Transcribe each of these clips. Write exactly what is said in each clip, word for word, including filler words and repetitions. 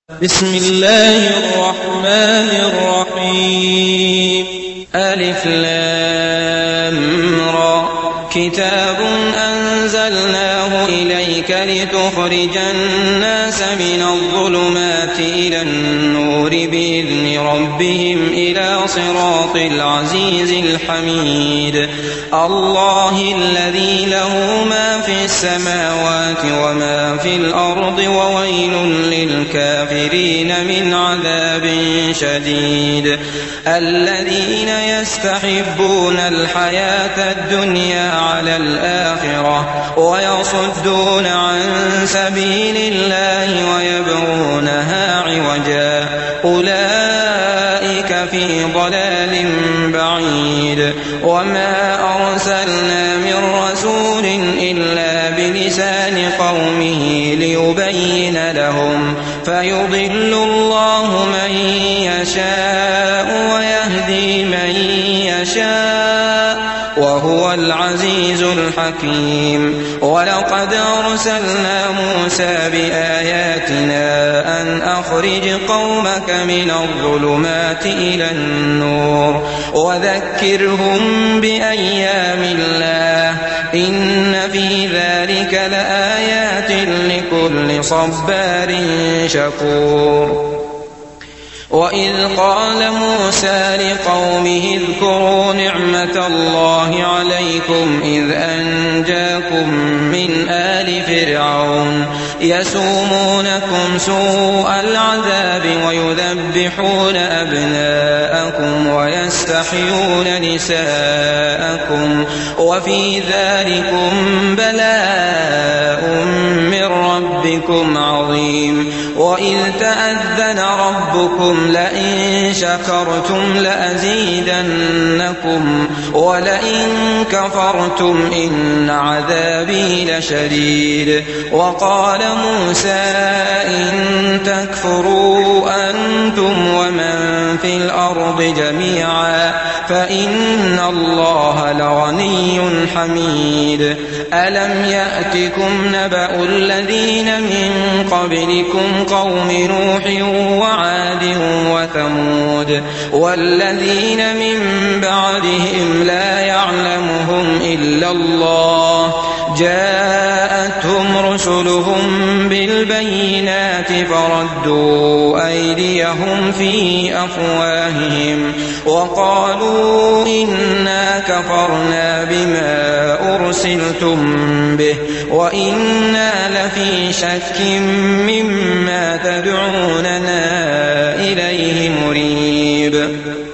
بسم الله الرحمن الرحيم. ألف لام را. كتاب أنزلناه إليك لتخرج الناس من الظلمات إلى النور بإذن ربهم إلى صراط العزيز الحميد. الله الذي له ما في السماوات وما في الأرض وويل للكافرين من عذاب شديد. الذين يستحبون الحياة الدنيا على الآخرة ويصدون عن سبيل الله ويبغونها عوجا أولئك في ضلال بعيد. وما أرسلنا من رسول إلا بلسان قومه ليبين لهم فيضل الله من يشاء ويهدي من يشاء وهو العزيز الحكيم. ولقد أرسلنا موسى بآياتنا أن أخرج قومك من الظلمات إلى النور وذكرهم بأيام الله إن في ذلك لآيات لكل صبار شكور. وإذ قال موسى لقومه اذكروا نعمة الله عليكم إذ أنجاكم من آل فرعون يسومونكم سوء العذاب ويذبحون أبناءكم ويستحيون نساءكم وفي ذلكم بلاء من ربكم عظيم. وإذ تأذن ربكم لئن شكرتم لأزيدنكم ولئن كفرتم إن عذابي لشديد. وقال موسى إن تكفروا أنتم ومن في الأرض جميعا فإن الله لغني حميد. ألم يأتكم نبأ الذين من قبلكم قوم نوح وعاد وثمود والذين من بعدهم لا يعلمهم إلا الله جاءتهم رسلهم بالبينات فردوا أيديهم في أفواههم وقالوا إنا كفرنا بما أرسلتم به وإنا لفي شك مما تدعوننا إليه مريب.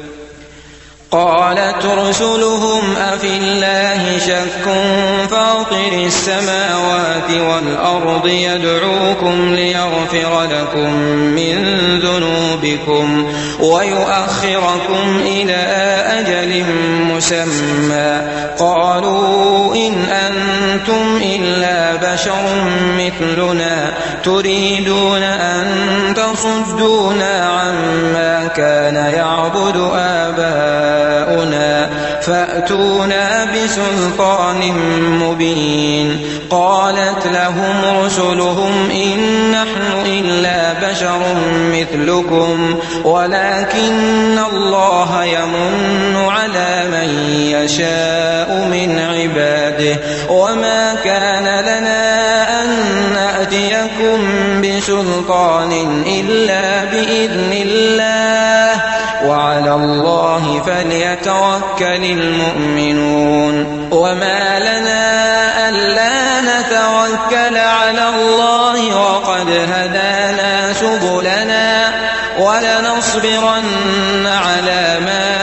قالت رسلهم أفي الله شك فاطر السماوات والأرض يدعوكم ليغفر لكم من ذنوبكم ويؤخركم إلى أجل مسمى قالوا إن أنتم إلا بشر مثلنا تريدون أن تصدونا عما كان يعبد آباؤنا فأتونا بسلطان مبين. قالت لهم رسلهم إن نحن إلا بشر مثلكم ولكن الله يمن على من يشاء من عباده وما كان لنا أن نأتيكم بسلطان إلا بإذن الله وعلى الله فليتوكل المؤمنون. وما لنا ألا نتوكل على الله وقد هدانا سبلنا ولنصبرن على ما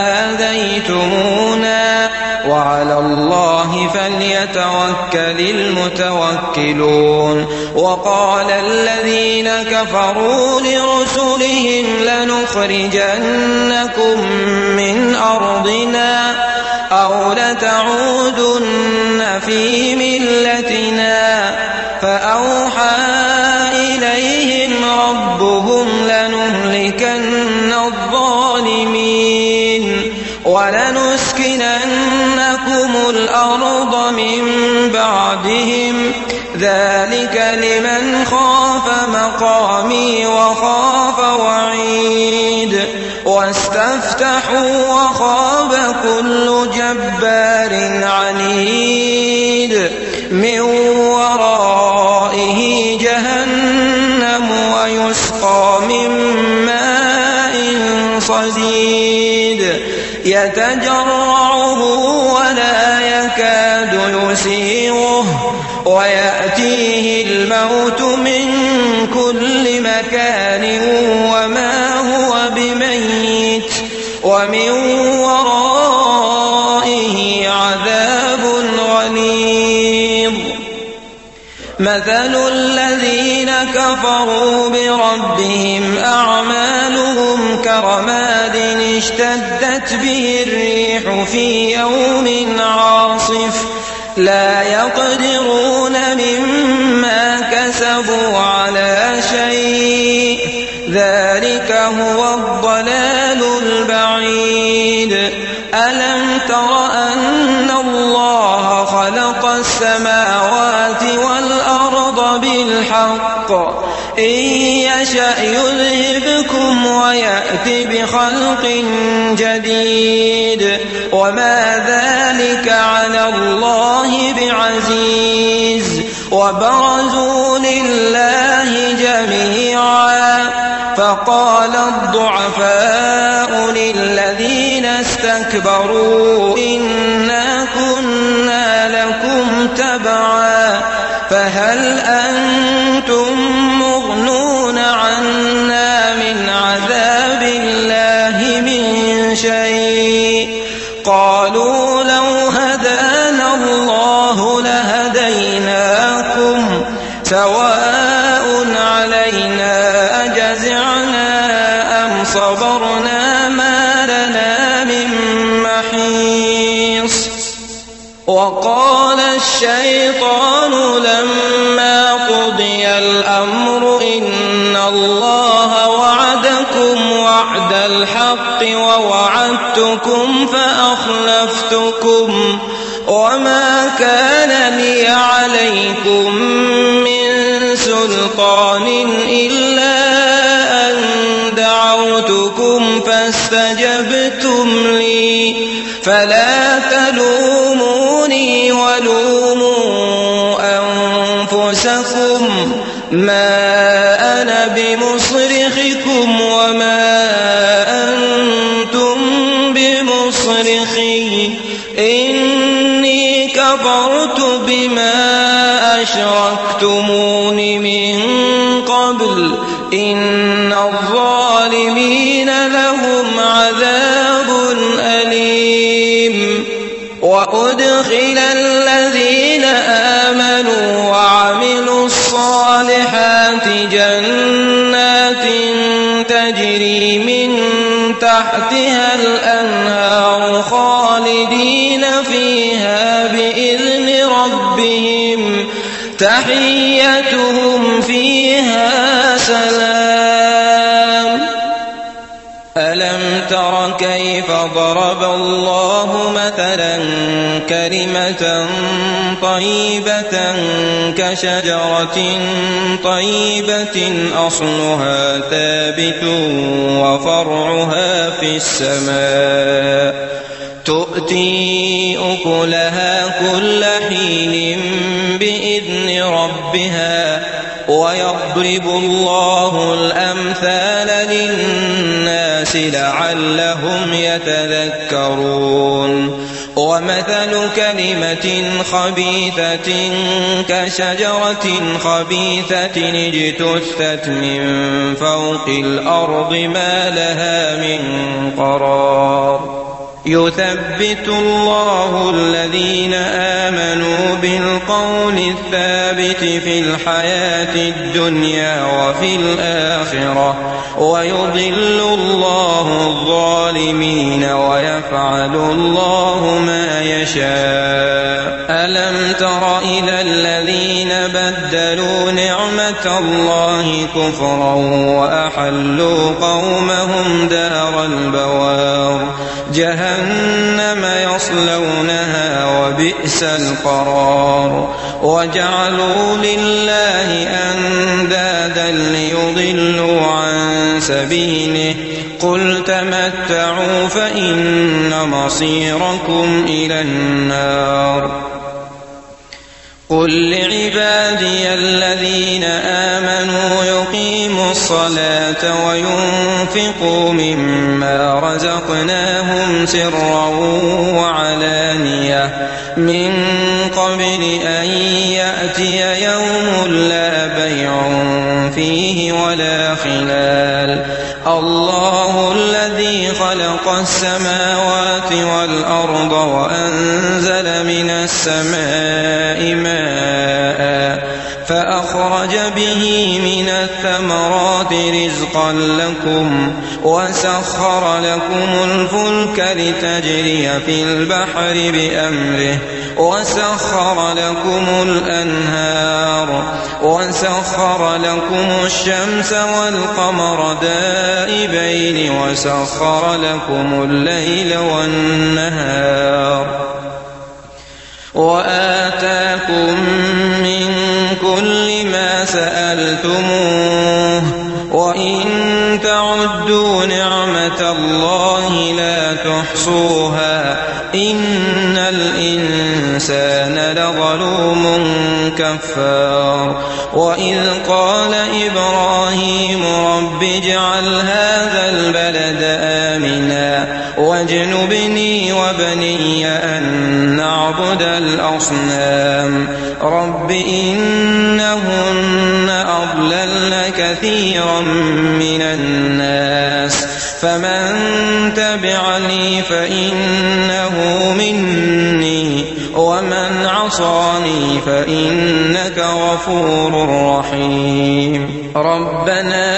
آذيتمونا وعلى الله فليتوكل المتوكلون. وقال الذين كفروا لرسلهم لنخرجنكم من أرضنا أو لتعودن في ملتنا فأوحى إليهم ربهم لنهلكن الظالمين ولنسكننكم الأرض من بعدهم ذلك لمن خاف مقامي وخاف وعيد واستفتحوا وخاب كل جبار عنيد من ورائه جهنم ويسقى من ماء صديد يتجرعه ولا يكاد يسيغه ويأتيه الموت من كل مكان وما هو بميت ومن ورائه عذاب غليظ مثل الذين كفروا بربهم أعمالهم كرماد اشتدت به الريح في يوم عاصف لا يقدرون مما كسبوا على شيء ذلك هو الضلال البعيد ألم تر أن الله خلق السماوات والأرض بالحق إن يشأ يذهبكم ويأت بخلق جديد وما ذلك على الله بعزيز وبرزوا لله جميعا فقال الضعفاء للذين استكبروا إنا كنا لكم تبعا فهل أنتم مغنون عنا من عذاب الله من شيء قالوا لو هدانا الله لهديناكم سواء علينا أجزعنا أم صبرنا ما لنا من محيص وقال الشيطان لما قضي الأمر إن الله وعدكم وعد الحق ووعدتكم فأخلفتكم وما كان لي عليكم من سلطان إلا أن دعوتكم فاستجبتم لي فلا تلوموني ولوموا أنفسكم ما أنا بمصرخكم وما أنتم بمصرخي إني كفرت بما أشركتمون من قبل إن الظالمين لهم عذاب أليم وأدخل الذين آمنوا وعملوا الصالحات جنات تجري من تحتها الأنهار خالدين فيها بإذن ربهم تحيتهم فيها سلام ألم تر كيف ضرب الله مثلا كلمة طيبة كشجرة طيبة أصلها ثابت وفرعها في السماء تؤتي أكلها كل حين بإذن ربها ويضرب الله الأمثال للناس لعلهم يتذكرون ومثل كلمة خبيثة كشجرة خبيثة اجتثت من فوق الأرض ما لها من قرار يثبت الله الذين آمنوا بالقول الثابت في الحياة الدنيا وفي الآخرة ويضل الله الظالمين ويفعل الله ما يشاء ألم تر إلى الذين بدلوا نعمة الله كفرا وأحلوا قومهم دار البوار جهنم يصلونها وبئس القرار وجعلوا لله أندادا ليضلوا عن سبيله قل تمتعوا فإن مصيركم إلى النار قل لعبادي الذين آمنوا يقيموا الصلاة وينفقوا مما رزقناهم سرا وعلانية من قبل أن يأتي يوم لا بيع فيه ولا خلال الله الذي خلق السماوات والأرض وأنزل من السماء ماء فأخرج به من الثمرات رزقا لكم وسخر لكم الفلك لتجري في البحر بأمره وسخر لكم الأنهار وسخر لكم الشمس والقمر دائبين وسخر لكم الليل والنهار وآتاكم من كل ما سألتموه وإن تعدوا نعمة الله لا تحصوها إن الإنسان لظلوم كفار وإذ قال إبراهيم رب اجعل هذا البلد آمنا واجنبني وبني أن نعبد الأصنام رب إنهن أضللن كثيرا من الناس فمن تبعني فإنه مني ومن عصاني فإنك غفور رحيم ربنا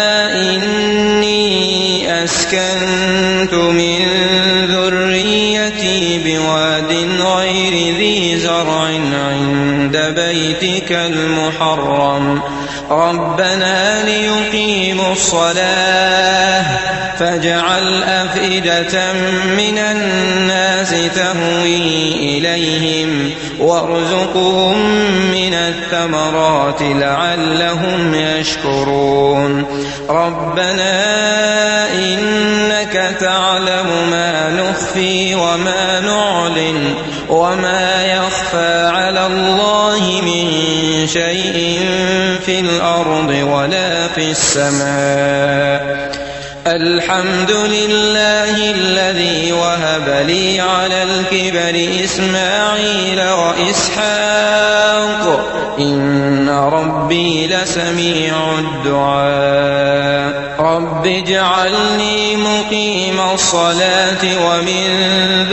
إني أسكنت من ذريتي بواد غير ذي زرع عند بيتك المحرم ربنا ليقيموا الصلاة فاجعل أفئدة من الناس تهوي إليهم وارزقهم من الثمرات لعلهم يشكرون ربنا إنك تعلم ما نخفي وما نعلن وما يخفى على الله من شيء في الأرض ولا في السماء الحمد لله الذي وهب لي على الكبر إسماعيل وإسحاق إن ربي لسميع الدعاء رب اجعلني مقيم الصلاة ومن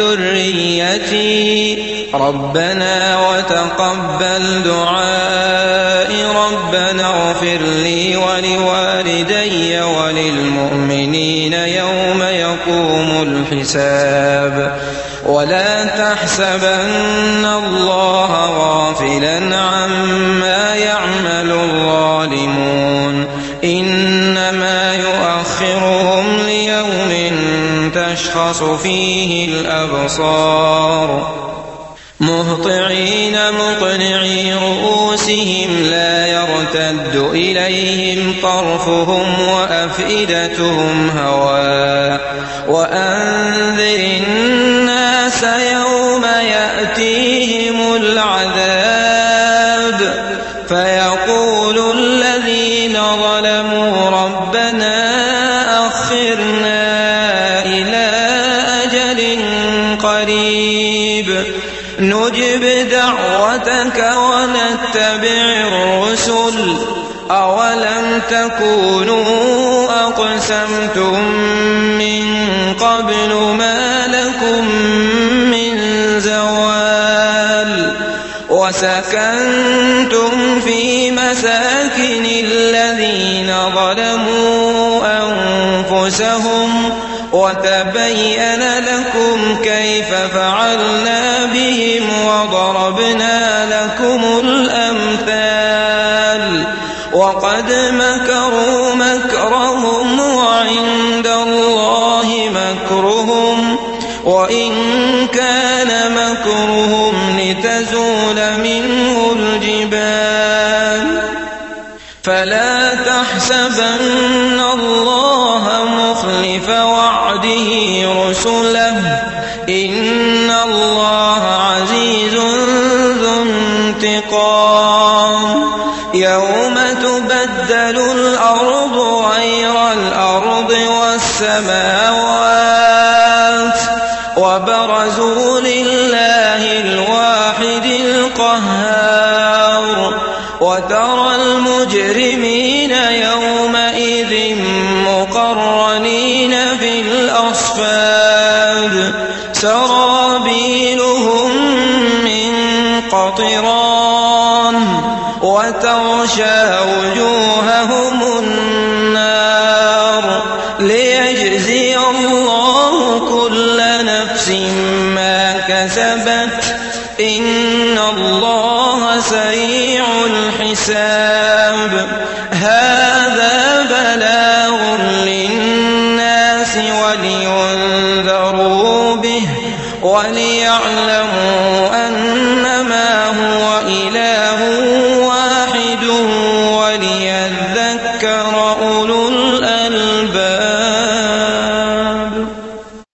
ذريتي ربنا وتقبل دعائي ربنا اغفر لي ولوالدي وللمؤمنين يوم يقوم الحساب ولا تحسبن الله غافلا عما يعمل الظالمون إنما يؤخرهم ليوم تشخص فيه الأبصار مهطعين مقنعي رؤوسهم لا يرتد إليهم طرفهم وأفئدتهم هواء وأنذر الناس يوم يأتيهم العذاب فيقول الذين ظلموا ربنا أخرنا إلى أجل قريب نجب دعوتك ونتبع الرسل أولم تكونوا أقسمتم من قبل ما لكم من زوال وسكنتم في مساكن الذين ظلموا أنفسهم وتبين لكم كيف فعلنا بهم وضربنا لكم الأمثال وقد مكروا مكرهم وعند الله مكرهم وإن كان مكرهم تحسبن الله مخلف وعده رسله إن الله عزيز ذو انتقام يوم تبدل الأرض غير الأرض والسماوات وبرزوا لله الواحد القهار وترى المجرمين يومئذ مقرنين في الأصفاد سرابيلهم من قطران وتغشى وجوههم النار ليجزي الله كل نفس ما كسبت إن الله سريع الحساب هذا بلاغ للناس ولينذروا به وليعلموا أنما هو إله واحد وليذكر أولو الألباب.